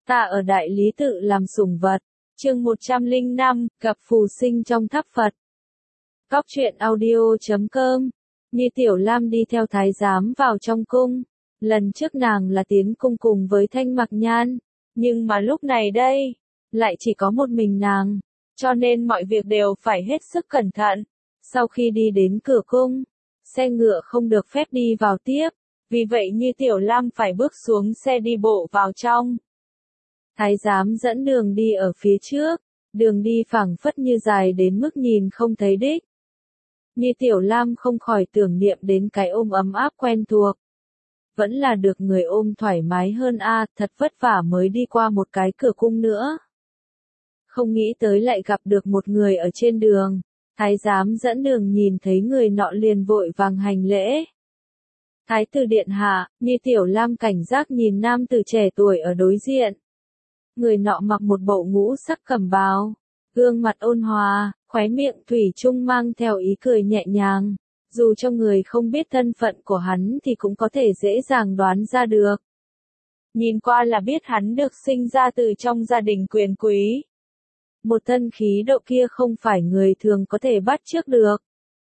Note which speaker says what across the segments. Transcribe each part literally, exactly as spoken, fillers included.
Speaker 1: Ta ở đại lý tự làm sủng vật. Chương một trăm lẻ năm, gặp phù sinh trong tháp Phật. Cóc truyện audio chấm com. Như Tiểu Lam đi theo thái giám vào trong cung. Lần trước nàng là tiến cung cùng với Thanh Mặc Nhan, nhưng mà lúc này đây, lại chỉ có một mình nàng, cho nên mọi việc đều phải hết sức cẩn thận. Sau khi đi đến cửa cung, xe ngựa không được phép đi vào tiếp, vì vậy Như Tiểu Lam phải bước xuống xe đi bộ vào trong. Thái giám dẫn đường đi ở phía trước, đường đi phẳng phất như dài đến mức nhìn không thấy đích. Như Tiểu Lam không khỏi tưởng niệm đến cái ôm ấm áp quen thuộc. Vẫn là được người ôm thoải mái hơn a, à, thật vất vả mới đi qua một cái cửa cung nữa. Không nghĩ tới lại gặp được một người ở trên đường, thái giám dẫn đường nhìn thấy người nọ liền vội vàng hành lễ. Thái tử điện hạ, Như Tiểu Lam cảnh giác nhìn nam tử trẻ tuổi ở đối diện. Người nọ mặc một bộ ngũ sắc cẩm bào, gương mặt ôn hòa, khóe miệng thủy chung mang theo ý cười nhẹ nhàng, dù cho người không biết thân phận của hắn thì cũng có thể dễ dàng đoán ra được. Nhìn qua là biết hắn được sinh ra từ trong gia đình quyền quý. Một thân khí độ kia không phải người thường có thể bắt chước được.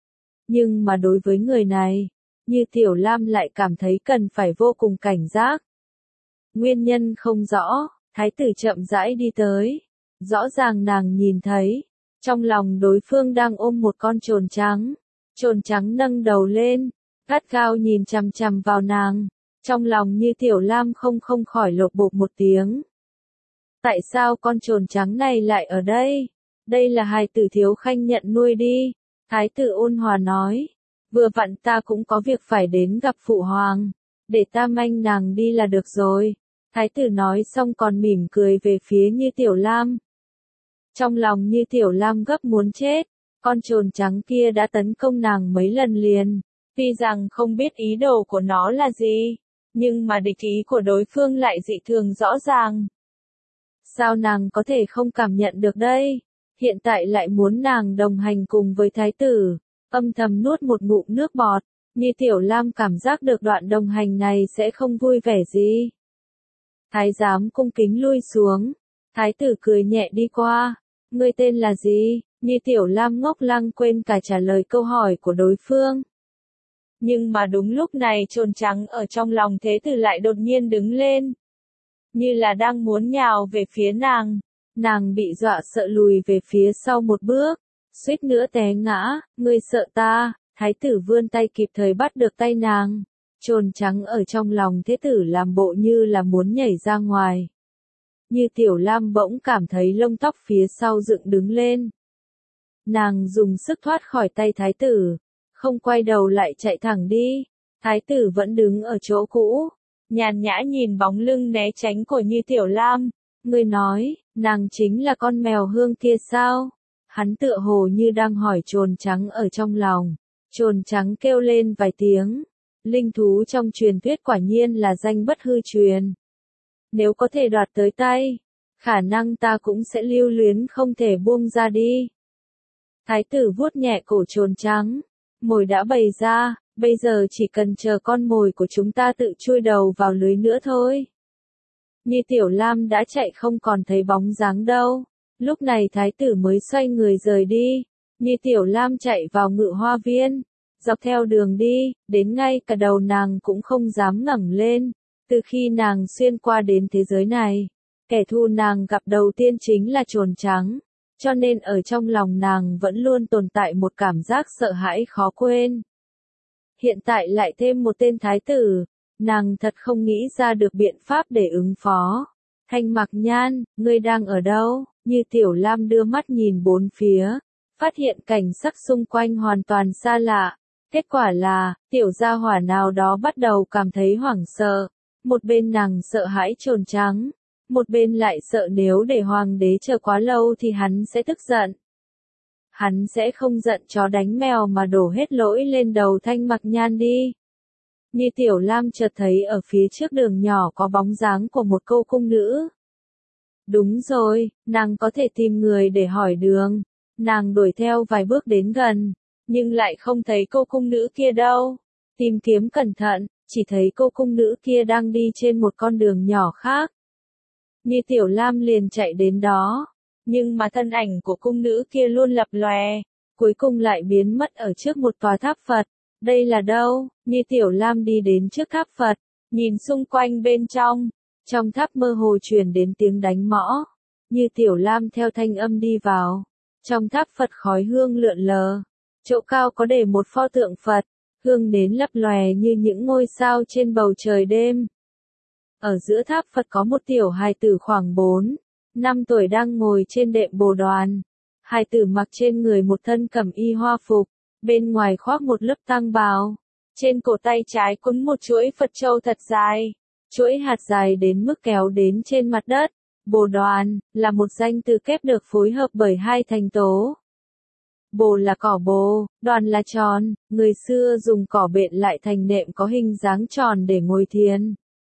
Speaker 1: Nhưng mà đối với người này, Như Tiểu Lam lại cảm thấy cần phải vô cùng cảnh giác. Nguyên nhân không rõ. Thái tử chậm rãi đi tới, rõ ràng nàng nhìn thấy, trong lòng đối phương đang ôm một con trồn trắng, trồn trắng nâng đầu lên, gắt gao nhìn chằm chằm vào nàng, trong lòng Như Tiểu Lam không không khỏi lột bột một tiếng. Tại sao con trồn trắng này lại ở đây? Đây là hài tử Thiếu Khanh nhận nuôi đi, thái tử ôn hòa nói, vừa vặn ta cũng có việc phải đến gặp phụ hoàng, để ta manh nàng đi là được rồi. Thái tử nói xong còn mỉm cười về phía Như Tiểu Lam. Trong lòng Như Tiểu Lam gấp muốn chết, con trồn trắng kia đã tấn công nàng mấy lần liền. Tuy rằng không biết ý đồ của nó là gì, nhưng mà địch ý của đối phương lại dị thường rõ ràng. Sao nàng có thể không cảm nhận được đây? Hiện tại lại muốn nàng đồng hành cùng với thái tử, âm thầm nuốt một ngụm nước bọt. Như Tiểu Lam cảm giác được đoạn đồng hành này sẽ không vui vẻ gì. Thái giám cung kính lui xuống, thái tử cười nhẹ đi qua, ngươi tên là gì? Như Tiểu Lam ngốc lăng quên cả trả lời câu hỏi của đối phương. Nhưng mà đúng lúc này trồn trắng ở trong lòng thế tử lại đột nhiên đứng lên, như là đang muốn nhào về phía nàng, nàng bị dọa sợ lùi về phía sau một bước, suýt nữa té ngã, ngươi sợ ta? Thái tử vươn tay kịp thời bắt được tay nàng. Trồn trắng ở trong lòng thế tử làm bộ như là muốn nhảy ra ngoài. Như Tiểu Lam bỗng cảm thấy lông tóc phía sau dựng đứng lên. Nàng dùng sức thoát khỏi tay thái tử, không quay đầu lại chạy thẳng đi. Thái tử vẫn đứng ở chỗ cũ, nhàn nhã nhìn bóng lưng né tránh của Như Tiểu Lam. Ngươi nói, nàng chính là con mèo hương kia sao? Hắn tựa hồ như đang hỏi trồn trắng ở trong lòng. Trồn trắng kêu lên vài tiếng. Linh thú trong truyền thuyết quả nhiên là danh bất hư truyền. Nếu có thể đoạt tới tay, khả năng ta cũng sẽ lưu luyến không thể buông ra đi. Thái tử vuốt nhẹ cổ trồn trắng, mồi đã bày ra, bây giờ chỉ cần chờ con mồi của chúng ta tự chui đầu vào lưới nữa thôi. Như Tiểu Lam đã chạy không còn thấy bóng dáng đâu, lúc này thái tử mới xoay người rời đi, Như Tiểu Lam chạy vào ngự hoa viên. Dọc theo đường đi, đến ngay cả đầu nàng cũng không dám ngẩng lên. Từ khi nàng xuyên qua đến thế giới này, kẻ thù nàng gặp đầu tiên chính là trồn trắng, cho nên ở trong lòng nàng vẫn luôn tồn tại một cảm giác sợ hãi khó quên. Hiện tại lại thêm một tên thái tử, nàng thật không nghĩ ra được biện pháp để ứng phó. Thanh Mặc Nhan, ngươi đang ở đâu? Như Tiểu Lam đưa mắt nhìn bốn phía, phát hiện cảnh sắc xung quanh hoàn toàn xa lạ. Kết quả là, tiểu gia hỏa nào đó bắt đầu cảm thấy hoảng sợ. Một bên nàng sợ hãi trồn trắng, một bên lại sợ nếu để hoàng đế chờ quá lâu thì hắn sẽ tức giận. Hắn sẽ không giận chó đánh mèo mà đổ hết lỗi lên đầu Thanh Mặc Nhan đi. Như Tiểu Lam chợt thấy ở phía trước đường nhỏ có bóng dáng của một cô cung nữ. Đúng rồi, nàng có thể tìm người để hỏi đường. Nàng đuổi theo vài bước đến gần, nhưng lại không thấy cô cung nữ kia đâu. Tìm kiếm cẩn thận, chỉ thấy cô cung nữ kia đang đi trên một con đường nhỏ khác. Như Tiểu Lam liền chạy đến đó. Nhưng mà thân ảnh của cung nữ kia luôn lập lòe, cuối cùng lại biến mất ở trước một tòa tháp Phật. Đây là đâu? Như Tiểu Lam đi đến trước tháp Phật, nhìn xung quanh bên trong. Trong tháp mơ hồ truyền đến tiếng đánh mõ. Như Tiểu Lam theo thanh âm đi vào. Trong tháp Phật khói hương lượn lờ. Chỗ cao có để một pho tượng Phật. Hương nến lấp lòe như những ngôi sao trên bầu trời đêm. Ở giữa tháp Phật có một tiểu hài tử khoảng bốn, năm tuổi đang ngồi trên đệm bồ đoàn. Hài tử mặc trên người một thân cẩm y hoa phục, bên ngoài khoác một lớp tang bào. Trên cổ tay trái quấn một chuỗi Phật châu thật dài, chuỗi hạt dài đến mức kéo đến trên mặt đất. Bồ đoàn là một danh từ kép được phối hợp bởi hai thành tố. Bồ là cỏ bồ, đoàn là tròn, người xưa dùng cỏ bện lại thành nệm có hình dáng tròn để ngồi thiền.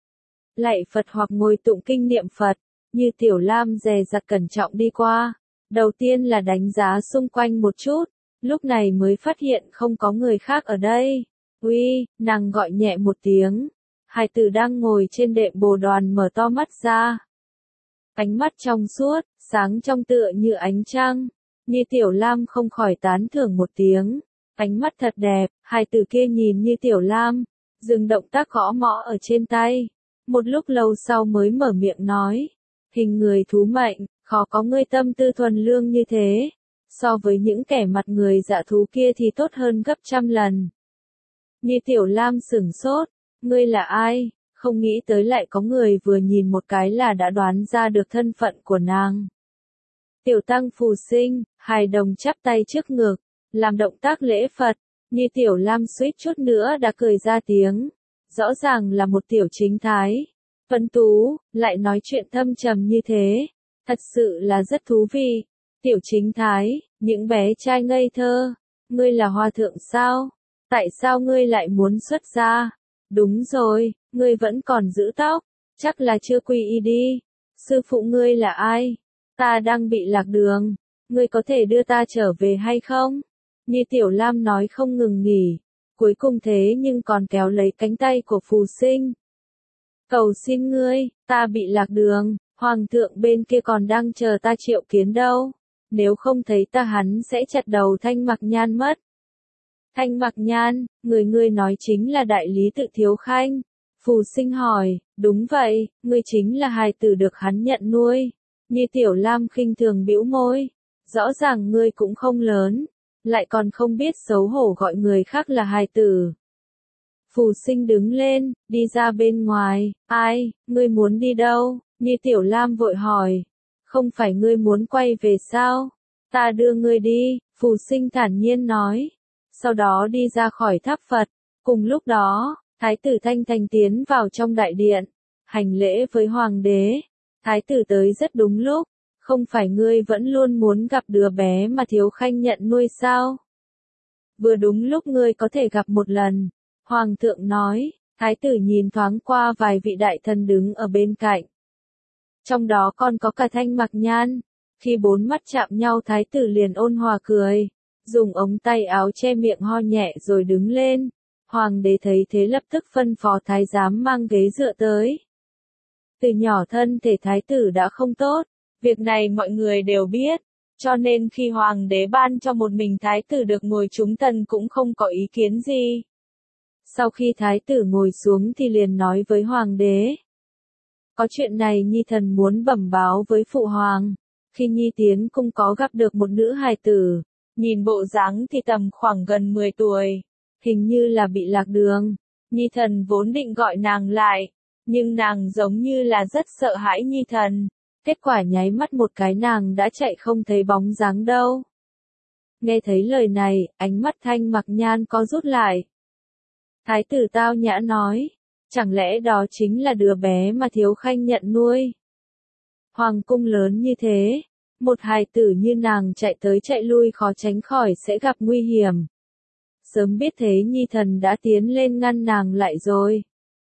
Speaker 1: Lạy Phật hoặc ngồi tụng kinh niệm Phật, Như Tiểu Lam dè dặt cẩn trọng đi qua. Đầu tiên là đánh giá xung quanh một chút, lúc này mới phát hiện không có người khác ở đây. Uy, nàng gọi nhẹ một tiếng. Hài tử đang ngồi trên đệm bồ đoàn mở to mắt ra. Ánh mắt trong suốt, sáng trong tựa như ánh trăng. Như Tiểu Lam không khỏi tán thưởng một tiếng. Ánh mắt thật đẹp, hài tử kia nhìn Như Tiểu Lam, dừng động tác gõ mõ ở trên tay. Một lúc lâu sau mới mở miệng nói. Hình người thú mệnh, khó có ngươi tâm tư thuần lương như thế. So với những kẻ mặt người dạ thú kia thì tốt hơn gấp trăm lần. Như Tiểu Lam sửng sốt. Ngươi là ai? Không nghĩ tới lại có người vừa nhìn một cái là đã đoán ra được thân phận của nàng. Tiểu tăng phù sinh, hài đồng chắp tay trước ngực, làm động tác lễ Phật. Như Tiểu Lam suýt chút nữa đã cười ra tiếng. Rõ ràng là một tiểu chính thái. Tuấn tú, lại nói chuyện thâm trầm như thế. Thật sự là rất thú vị. Tiểu chính thái, những bé trai ngây thơ. Ngươi là hòa thượng sao? Tại sao ngươi lại muốn xuất gia? Đúng rồi, ngươi vẫn còn giữ tóc. Chắc là chưa quy y đi. Sư phụ ngươi là ai? Ta đang bị lạc đường. Ngươi có thể đưa ta trở về hay không? Như Tiểu Lam nói không ngừng nghỉ. Cuối cùng thế nhưng còn kéo lấy cánh tay của phù sinh. Cầu xin ngươi, ta bị lạc đường, hoàng thượng bên kia còn đang chờ ta triệu kiến đâu. Nếu không thấy ta hắn sẽ chặt đầu Thanh Mặc Nhan mất. Thanh Mặc Nhan, người ngươi nói chính là đại lý tự Thiếu Khanh. Phù sinh hỏi, đúng vậy, ngươi chính là hài tử được hắn nhận nuôi. Như Tiểu Lam khinh thường bĩu môi. Rõ ràng ngươi cũng không lớn. Lại còn không biết xấu hổ gọi người khác là hài tử. Phù sinh đứng lên, đi ra bên ngoài. Ai, ngươi muốn đi đâu? Như Tiểu Lam vội hỏi. Không phải ngươi muốn quay về sao? Ta đưa ngươi đi, phù sinh thản nhiên nói. Sau đó đi ra khỏi tháp Phật. Cùng lúc đó, Thái tử Thanh Thành tiến vào trong đại điện. Hành lễ với hoàng đế. Thái tử tới rất đúng lúc. Không phải ngươi vẫn luôn muốn gặp đứa bé mà Thiếu Khanh nhận nuôi sao? Vừa đúng lúc ngươi có thể gặp một lần. Hoàng thượng nói. Thái tử nhìn thoáng qua vài vị đại thần đứng ở bên cạnh. Trong đó còn có cả Thanh Mặc Nhan. Khi bốn mắt chạm nhau thái tử liền ôn hòa cười. Dùng ống tay áo che miệng ho nhẹ rồi đứng lên. Hoàng đế thấy thế lập tức phân phó thái giám mang ghế dựa tới. Từ nhỏ thân thể thái tử đã không tốt. Việc này mọi người đều biết. Cho nên khi hoàng đế ban cho một mình thái tử được ngồi chúng thần cũng không có ý kiến gì. Sau khi thái tử ngồi xuống thì liền nói với hoàng đế. Có chuyện này Nhi thần muốn bẩm báo với phụ hoàng. Khi Nhi tiến cung có gặp được một nữ hài tử. Nhìn bộ dáng thì tầm khoảng gần mười tuổi. Hình như là bị lạc đường. Nhi thần vốn định gọi nàng lại. Nhưng nàng giống như là rất sợ hãi Nhi thần. Kết quả nháy mắt một cái nàng đã chạy không thấy bóng dáng đâu. Nghe thấy lời này, ánh mắt Thanh Mặc Nhan có rút lại. Thái tử tao nhã nói. Chẳng lẽ đó chính là đứa bé mà Thiếu Khanh nhận nuôi? Hoàng cung lớn như thế. Một hài tử như nàng chạy tới chạy lui khó tránh khỏi sẽ gặp nguy hiểm. Sớm biết thế Nhi thần đã tiến lên ngăn nàng lại rồi.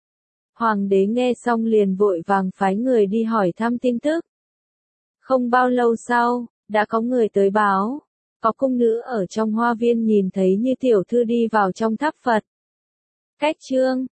Speaker 1: Hoàng đế nghe xong liền vội vàng phái người đi hỏi thăm tin tức. Không bao lâu sau, đã có người tới báo. Có cung nữ ở trong hoa viên nhìn thấy Như tiểu thư đi vào trong tháp Phật. Cách chương,